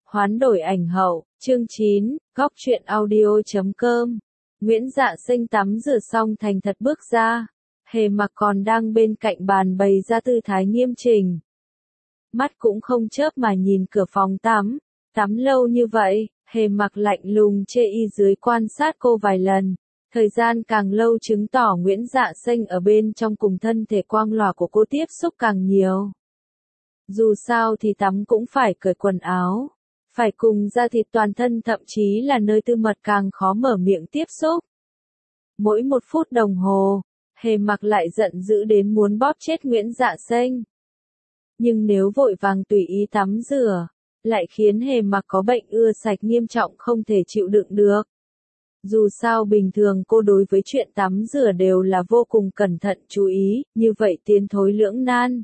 Hoán đổi ảnh hậu, chương 9, góc truyện audio.com. Nguyễn Dạ Sinh tắm rửa xong thành thật bước ra. Hề Mặc còn đang bên cạnh bàn bày ra tư thái nghiêm chỉnh. Mắt cũng không chớp mà nhìn cửa phòng tắm. Tắm lâu như vậy, Hề Mặc lạnh lùng chê y dưới quan sát cô vài lần. Thời gian càng lâu chứng tỏ Nguyễn Dạ Sinh ở bên trong cùng thân thể quang lòa của cô tiếp xúc càng nhiều. Dù sao thì tắm cũng phải cởi quần áo. Phải cùng da thịt toàn thân thậm chí là nơi tư mật càng khó mở miệng tiếp xúc. Mỗi 1 phút đồng hồ, Hề Mặc lại giận dữ đến muốn bóp chết Nguyễn Dạ Sinh. Nhưng nếu vội vàng tùy ý tắm rửa, lại khiến Hề Mặc có bệnh ưa sạch nghiêm trọng không thể chịu đựng được. Dù sao bình thường cô đối với chuyện tắm rửa đều là vô cùng cẩn thận chú ý, như vậy tiến thối lưỡng nan.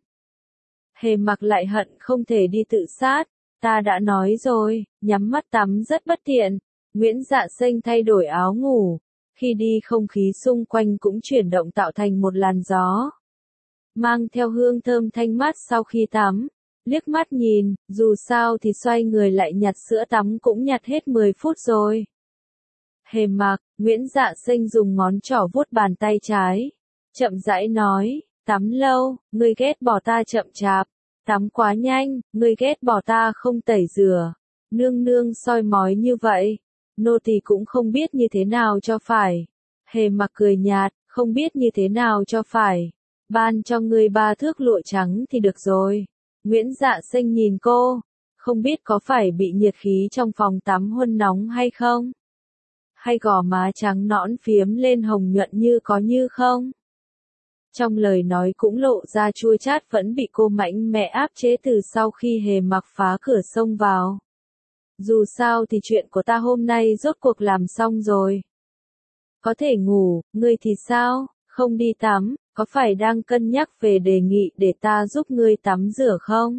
Hề Mặc lại hận không thể đi tự sát. Ta đã nói rồi, nhắm mắt tắm rất bất tiện. Nguyễn Dạ Sinh thay đổi áo ngủ. Khi đi không khí xung quanh cũng chuyển động tạo thành một làn gió. Mang theo hương thơm thanh mát sau khi tắm. Liếc mắt nhìn, dù sao thì xoay người lại nhặt sữa tắm cũng nhặt hết 10 phút rồi. Hề Mặc, Nguyễn Dạ Sinh dùng ngón trỏ vuốt bàn tay trái. Chậm rãi nói, tắm lâu, ngươi ghét bỏ ta chậm chạp. Tắm quá nhanh, ngươi ghét bỏ ta không tẩy rửa. Nương nương soi mói như vậy. Nô tỳ cũng không biết như thế nào cho phải. Hề Mặc cười nhạt, không biết như thế nào cho phải. Ban cho ngươi 3 thước lụa trắng thì được rồi. Nguyễn Dạ Sinh nhìn cô. Không biết có phải bị nhiệt khí trong phòng tắm huân nóng hay không? Hay gò má trắng nõn phiếm lên hồng nhuận như có như không? Trong lời nói cũng lộ ra chua chát vẫn bị cô mạnh mẽ áp chế từ sau khi Hề Mặc phá cửa xông vào. Dù sao thì chuyện của ta hôm nay rốt cuộc làm xong rồi. Có thể ngủ, ngươi thì sao, không đi tắm, có phải đang cân nhắc về đề nghị để ta giúp ngươi tắm rửa không?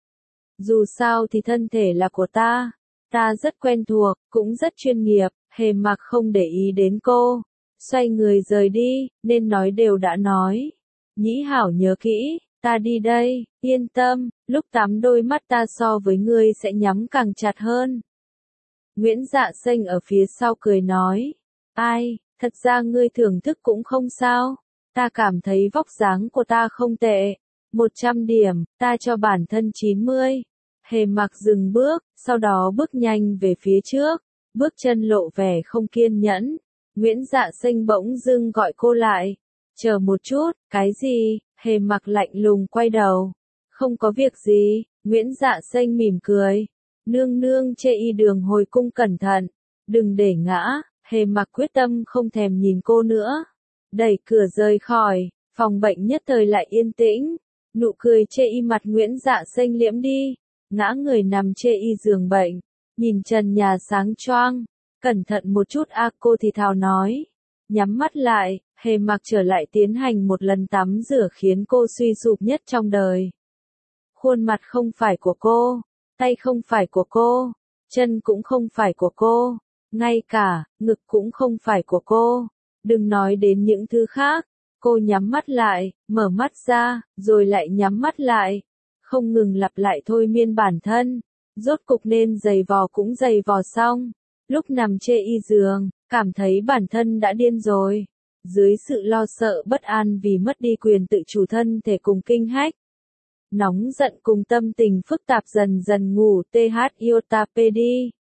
Dù sao thì thân thể là của ta rất quen thuộc, cũng rất chuyên nghiệp. Hề Mặc không để ý đến cô. Xoay người rời đi, nên nói đều đã nói. Nhĩ hảo nhớ kỹ, ta đi đây, yên tâm, lúc tắm đôi mắt ta so với ngươi sẽ nhắm càng chặt hơn. Nguyễn Dạ Sinh ở phía sau cười nói. Ai, thật ra ngươi thưởng thức cũng không sao. Ta cảm thấy vóc dáng của ta không tệ. 100 điểm, ta cho bản thân 90. Hề Mặc dừng bước, sau đó bước nhanh về phía trước. Bước chân lộ vẻ không kiên nhẫn. Nguyễn Dạ Sinh bỗng dưng gọi cô lại. Chờ một chút, cái gì? Hề Mặc lạnh lùng quay đầu. Không có việc gì, Nguyễn Dạ Sinh mỉm cười. Nương nương chê y đường hồi cung cẩn thận. Đừng để ngã, Hề Mặc quyết tâm không thèm nhìn cô nữa. Đẩy cửa rời khỏi, phòng bệnh nhất thời lại yên tĩnh. Nụ cười chê y mặt Nguyễn Dạ Sinh liễm đi. Ngã người nằm chê y giường bệnh. Nhìn trần nhà sáng choang. Cẩn thận một chút cô thì thào nói. Nhắm mắt lại, Hề Mặc trở lại tiến hành một lần tắm rửa khiến cô suy sụp nhất trong đời. Khuôn mặt không phải của cô, tay không phải của cô, chân cũng không phải của cô, ngay cả, ngực cũng không phải của cô. Đừng nói đến những thứ khác. Cô nhắm mắt lại, mở mắt ra, rồi lại nhắm mắt lại. Không ngừng lặp lại thôi miên bản thân. Rốt cục nên giày vò cũng giày vò xong. Lúc nằm chê y giường, cảm thấy bản thân đã điên rồi. Dưới sự lo sợ bất an vì mất đi quyền tự chủ thân thể cùng kinh hách. Nóng giận cùng tâm tình phức tạp dần dần ngủ THIOTAPD.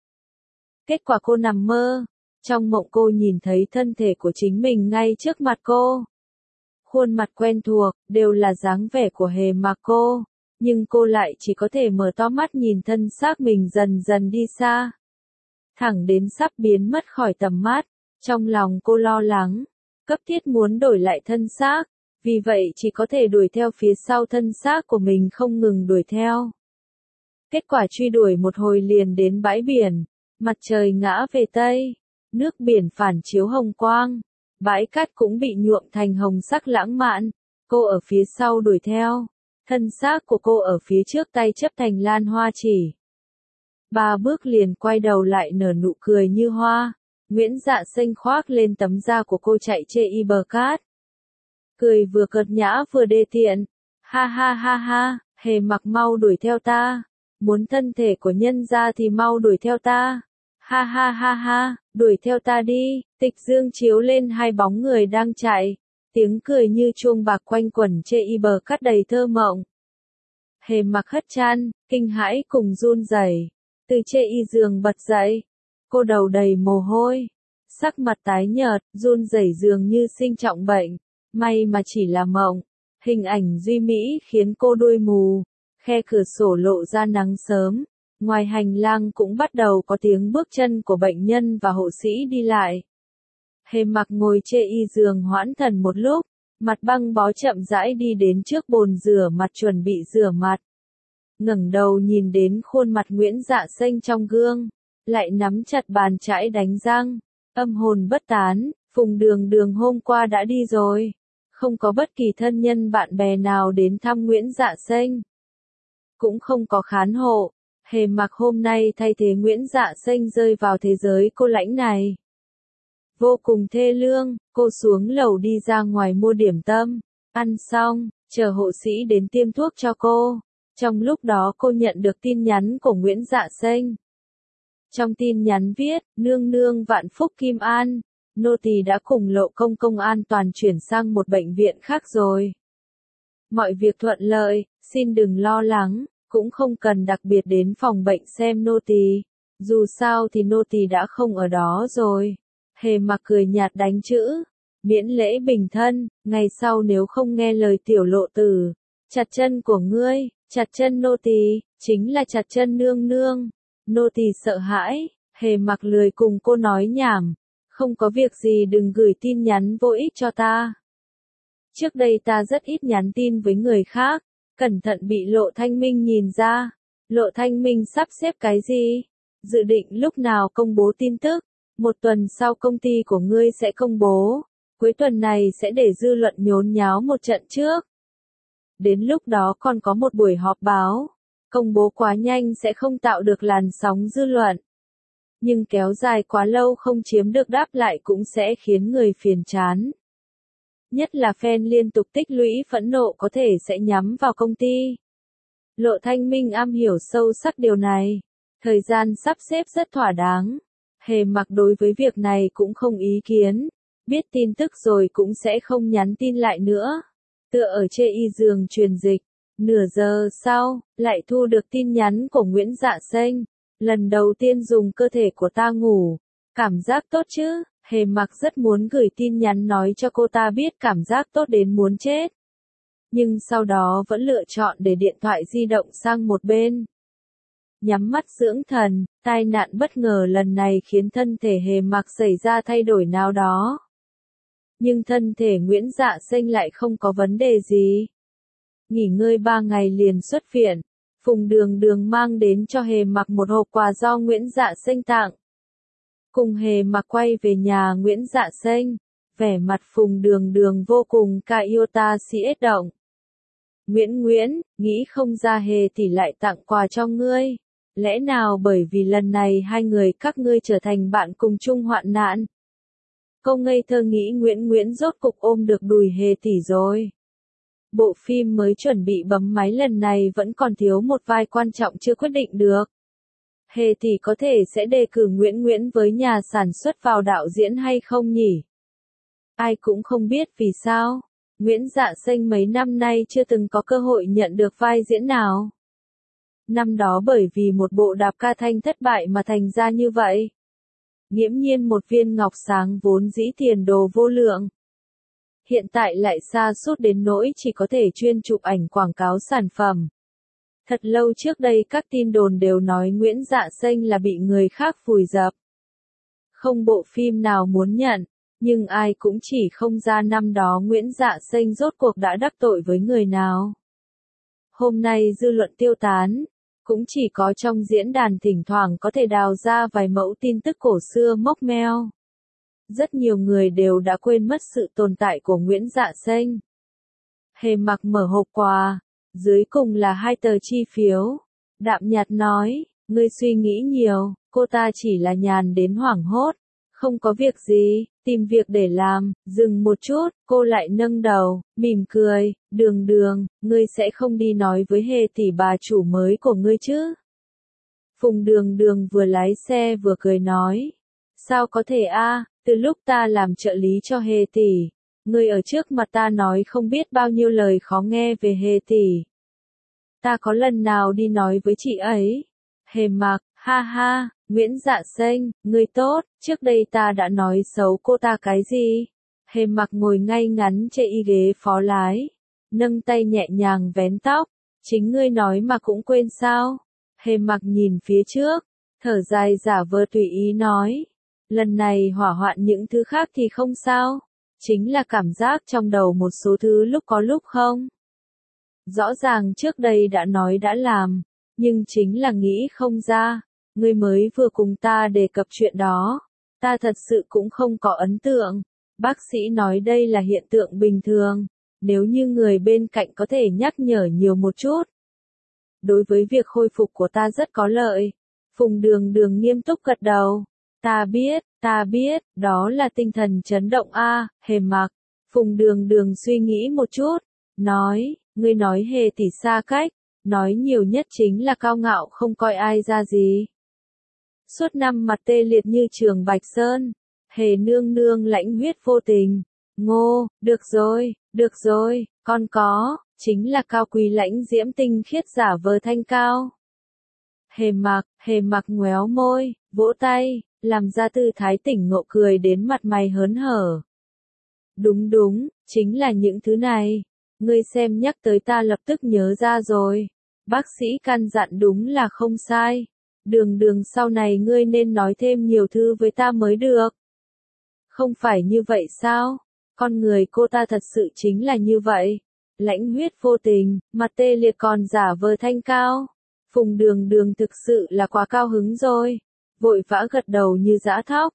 Kết quả cô nằm mơ. Trong mộng cô nhìn thấy thân thể của chính mình ngay trước mặt cô. Khuôn mặt quen thuộc, đều là dáng vẻ của Hề Mặc cô. Nhưng cô lại chỉ có thể mở to mắt nhìn thân xác mình dần dần đi xa. Thẳng đến sắp biến mất khỏi tầm mắt. Trong lòng cô lo lắng. Cấp thiết muốn đổi lại thân xác. Vì vậy chỉ có thể đuổi theo phía sau thân xác của mình không ngừng đuổi theo. Kết quả truy đuổi một hồi liền đến bãi biển. Mặt trời ngã về Tây. Nước biển phản chiếu hồng quang. Bãi cát cũng bị nhuộm thành hồng sắc lãng mạn. Cô ở phía sau đuổi theo. Thân xác của cô ở phía trước tay chấp thành lan hoa chỉ. 3 bước liền quay đầu lại nở nụ cười như hoa. Nguyễn Dạ Sinh khoác lên tấm da của cô chạy chê y bờ cát. Cười vừa cợt nhã vừa đê tiện. Ha ha ha ha, Hề Mặc mau đuổi theo ta. Muốn thân thể của nhân gia thì mau đuổi theo ta. Ha ha ha ha, đuổi theo ta đi. Tịch dương chiếu lên hai bóng người đang chạy. Tiếng cười như chuông bạc quanh quẩn chê y bờ cắt đầy thơ mộng. Hề mặc hất chan, kinh hãi cùng run rẩy, từ chê y giường bật dậy. Cô đầu đầy mồ hôi, sắc mặt tái nhợt, run rẩy dường như sinh trọng bệnh. May mà chỉ là mộng. Hình ảnh duy mỹ khiến cô đuôi mù. Khe cửa sổ lộ ra nắng sớm. Ngoài hành lang cũng bắt đầu có tiếng bước chân của bệnh nhân và hộ sĩ đi lại. Hề mặc ngồi chê y giường hoãn thần một lúc, mặt băng bó chậm rãi đi đến trước bồn rửa mặt chuẩn bị rửa mặt. Ngẩng đầu nhìn đến khuôn mặt Nguyễn Dạ Xanh trong gương, lại nắm chặt bàn chải đánh răng, âm hồn bất tán. Phùng Đường Đường hôm qua đã đi rồi, không có bất kỳ thân nhân bạn bè nào đến thăm Nguyễn Dạ Xanh, cũng không có khán hộ. Hề mặc hôm nay thay thế Nguyễn Dạ Xanh rơi vào thế giới cô lãnh này. Vô cùng thê lương, cô xuống lầu đi ra ngoài mua điểm tâm, ăn xong, chờ hộ sĩ đến tiêm thuốc cho cô. Trong lúc đó cô nhận được tin nhắn của Nguyễn Dạ Xanh. Trong tin nhắn viết, nương nương vạn phúc Kim An, nô tỳ đã cùng Lộ công công an toàn chuyển sang một bệnh viện khác rồi. Mọi việc thuận lợi, xin đừng lo lắng, cũng không cần đặc biệt đến phòng bệnh xem nô tỳ. Dù sao thì nô tỳ đã không ở đó rồi. Hề mặc cười nhạt đánh chữ, miễn lễ bình thân, ngày sau nếu không nghe lời tiểu Lộ tử, chặt chân của ngươi, chặt chân nô tỳ, chính là chặt chân nương nương. Nô tỳ sợ hãi. Hề mặc lười cùng cô nói nhảm, không có việc gì đừng gửi tin nhắn vô ích cho ta. Trước đây ta rất ít nhắn tin với người khác, cẩn thận bị Lộ Thanh Minh nhìn ra. Lộ Thanh Minh sắp xếp cái gì? Dự định lúc nào công bố tin tức? Một tuần sau công ty của ngươi sẽ công bố, cuối tuần này sẽ để dư luận nhốn nháo một trận trước. Đến lúc đó còn có một buổi họp báo, công bố quá nhanh sẽ không tạo được làn sóng dư luận. Nhưng kéo dài quá lâu không chiếm được đáp lại cũng sẽ khiến người phiền chán. Nhất là fan liên tục tích lũy phẫn nộ có thể sẽ nhắm vào công ty. Lộ Thanh Minh am hiểu sâu sắc điều này. Thời gian sắp xếp rất thỏa đáng. Hề mặc đối với việc này cũng không ý kiến. Biết tin tức rồi cũng sẽ không nhắn tin lại nữa. Tựa ở chê y giường truyền dịch. Nửa giờ sau, lại thu được tin nhắn của Nguyễn Dạ Xanh. Lần đầu tiên dùng cơ thể của ta ngủ. Cảm giác tốt chứ? Hề mặc rất muốn gửi tin nhắn nói cho cô ta biết cảm giác tốt đến muốn chết. Nhưng sau đó vẫn lựa chọn để điện thoại di động sang một bên. Nhắm mắt dưỡng thần, tai nạn bất ngờ lần này khiến thân thể Hề mặc xảy ra thay đổi nào đó. Nhưng thân thể Nguyễn Dạ Xanh lại không có vấn đề gì. Nghỉ ngơi 3 ngày liền xuất viện. Phùng Đường Đường mang đến cho Hề mặc một hộp quà do Nguyễn Dạ Xanh tặng. Cùng Hề mặc quay về nhà Nguyễn Dạ Xanh, vẻ mặt Phùng Đường Đường vô cùng ca yêu ta si ết động. Nguyễn, nghĩ không ra Hề tỷ lại tặng quà cho ngươi. Lẽ nào bởi vì lần này hai người các ngươi trở thành bạn cùng chung hoạn nạn? Cô ngây thơ nghĩ Nguyễn rốt cục ôm được đùi Hề tỷ rồi. Bộ phim mới chuẩn bị bấm máy lần này vẫn còn thiếu một vai quan trọng chưa quyết định được. Hề tỷ có thể sẽ đề cử Nguyễn với nhà sản xuất vào đạo diễn hay không nhỉ? Ai cũng không biết vì sao. Nguyễn Dạ Xanh mấy năm nay chưa từng có cơ hội nhận được vai diễn nào. Năm đó bởi vì một bộ đạp ca thanh thất bại mà thành ra như vậy. Nghiễm nhiên một viên ngọc sáng vốn dĩ tiền đồ vô lượng. Hiện tại lại sa sút đến nỗi chỉ có thể chuyên chụp ảnh quảng cáo sản phẩm. Thật lâu trước đây các tin đồn đều nói Nguyễn Dạ Xanh là bị người khác vùi dập. Không bộ phim nào muốn nhận, nhưng ai cũng chỉ không ra năm đó Nguyễn Dạ Xanh rốt cuộc đã đắc tội với người nào. Hôm nay dư luận tiêu tán, cũng chỉ có trong diễn đàn thỉnh thoảng có thể đào ra vài mẫu tin tức cổ xưa mốc meo. Rất nhiều người đều đã quên mất sự tồn tại của Nguyễn Dạ Xanh. Hề mặc mở hộp quà, dưới cùng là 2 tờ chi phiếu. Đạm nhạt nói, ngươi suy nghĩ nhiều, cô ta chỉ là nhàn đến hoảng hốt. Không có việc gì, tìm việc để làm. Dừng một chút, cô lại nâng đầu, mỉm cười. Đường Đường, ngươi sẽ không đi nói với Hề tỷ bà chủ mới của ngươi chứ? Phùng Đường Đường vừa lái xe vừa cười nói. Sao có thể a? Từ lúc ta làm trợ lý cho Hề tỷ, người ở trước mặt ta nói không biết bao nhiêu lời khó nghe về Hề tỷ. Ta có lần nào đi nói với chị ấy? Hề Mặc, ha ha, Nguyễn Dạ Xanh, người tốt, trước đây ta đã nói xấu cô ta cái gì? Hề Mặc ngồi ngay ngắn trên ghế phó lái, nâng tay nhẹ nhàng vén tóc, chính ngươi nói mà cũng quên sao? Hề Mặc nhìn phía trước, thở dài giả vờ tùy ý nói, lần này hỏa hoạn những thứ khác thì không sao, chính là cảm giác trong đầu một số thứ lúc có lúc không. Rõ ràng trước đây đã nói đã làm, nhưng chính là nghĩ không ra, ngươi mới vừa cùng ta đề cập chuyện đó, ta thật sự cũng không có ấn tượng. Bác sĩ nói đây là hiện tượng bình thường, nếu như người bên cạnh có thể nhắc nhở nhiều một chút. Đối với việc khôi phục của ta rất có lợi. Phùng Đường Đường nghiêm túc gật đầu. Ta biết, đó là tinh thần chấn động a. Hề Mặc. Phùng Đường Đường suy nghĩ một chút, nói, ngươi nói Hề tỷ xa cách, nói nhiều nhất chính là cao ngạo không coi ai ra gì. Suốt năm mặt tê liệt như Trường Bạch Sơn, Hề nương nương lãnh huyết vô tình. Ngô, được rồi, con có, chính là cao quý lãnh diễm tinh khiết giả vờ thanh cao. Hề Mặc ngoéo môi, vỗ tay, làm ra tư thái tỉnh ngộ cười đến mặt mày hớn hở. Đúng, chính là những thứ này. Ngươi xem nhắc tới ta lập tức nhớ ra rồi. Bác sĩ căn dặn đúng là không sai. Đường sau này ngươi nên nói thêm nhiều thứ với ta mới được. Không phải như vậy sao? Con người cô ta thật sự chính là như vậy. Lãnh huyết vô tình, mặt tê liệt còn giả vờ thanh cao. Phùng Đường thực sự là quá cao hứng rồi. Vội vã gật đầu như dã thóc.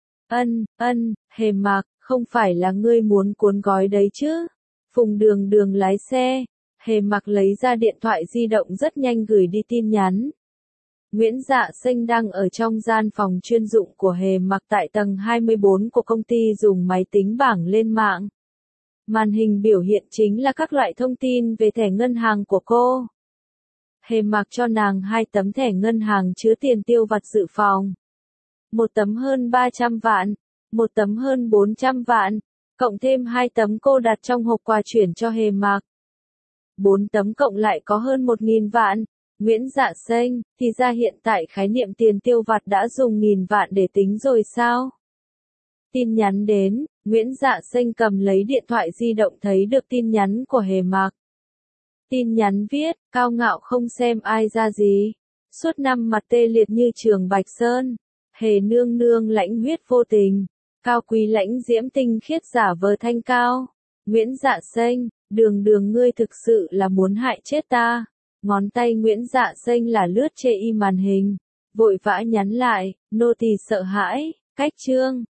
Hề Mặc, không phải là ngươi muốn cuốn gói đấy chứ? Phùng Đường lái xe. Hề Mặc lấy ra điện thoại di động rất nhanh gửi đi tin nhắn. Nguyễn Dạ Xanh đang ở trong gian phòng chuyên dụng của Hề Mặc tại tầng 24 của công ty dùng máy tính bảng lên mạng. Màn hình biểu hiện chính là các loại thông tin về thẻ ngân hàng của cô. Hề Mặc cho nàng 2 tấm thẻ ngân hàng chứa tiền tiêu vặt dự phòng. Một tấm hơn 300 vạn, một tấm hơn 400 vạn, cộng thêm 2 tấm cô đặt trong hộp quà chuyển cho Hề Mặc. 4 tấm cộng lại có hơn 1.000 vạn. Nguyễn Dạ Xanh, thì ra hiện tại khái niệm tiền tiêu vặt đã dùng 1.000 vạn để tính rồi sao? Tin nhắn đến, Nguyễn Dạ Xanh cầm lấy điện thoại di động thấy được tin nhắn của Hề Mặc. Tin nhắn viết, cao ngạo không xem ai ra gì. Suốt năm mặt tê liệt như Trường Bạch Sơn. Hề nương nương lãnh huyết vô tình. Cao quý lãnh diễm tinh khiết giả vờ thanh cao. Nguyễn Dạ Xanh, Đường ngươi thực sự là muốn hại chết ta. Ngón tay Nguyễn Dạ Xanh là lướt trên màn hình. Vội vã nhắn lại, nô tỳ sợ hãi, cách chương.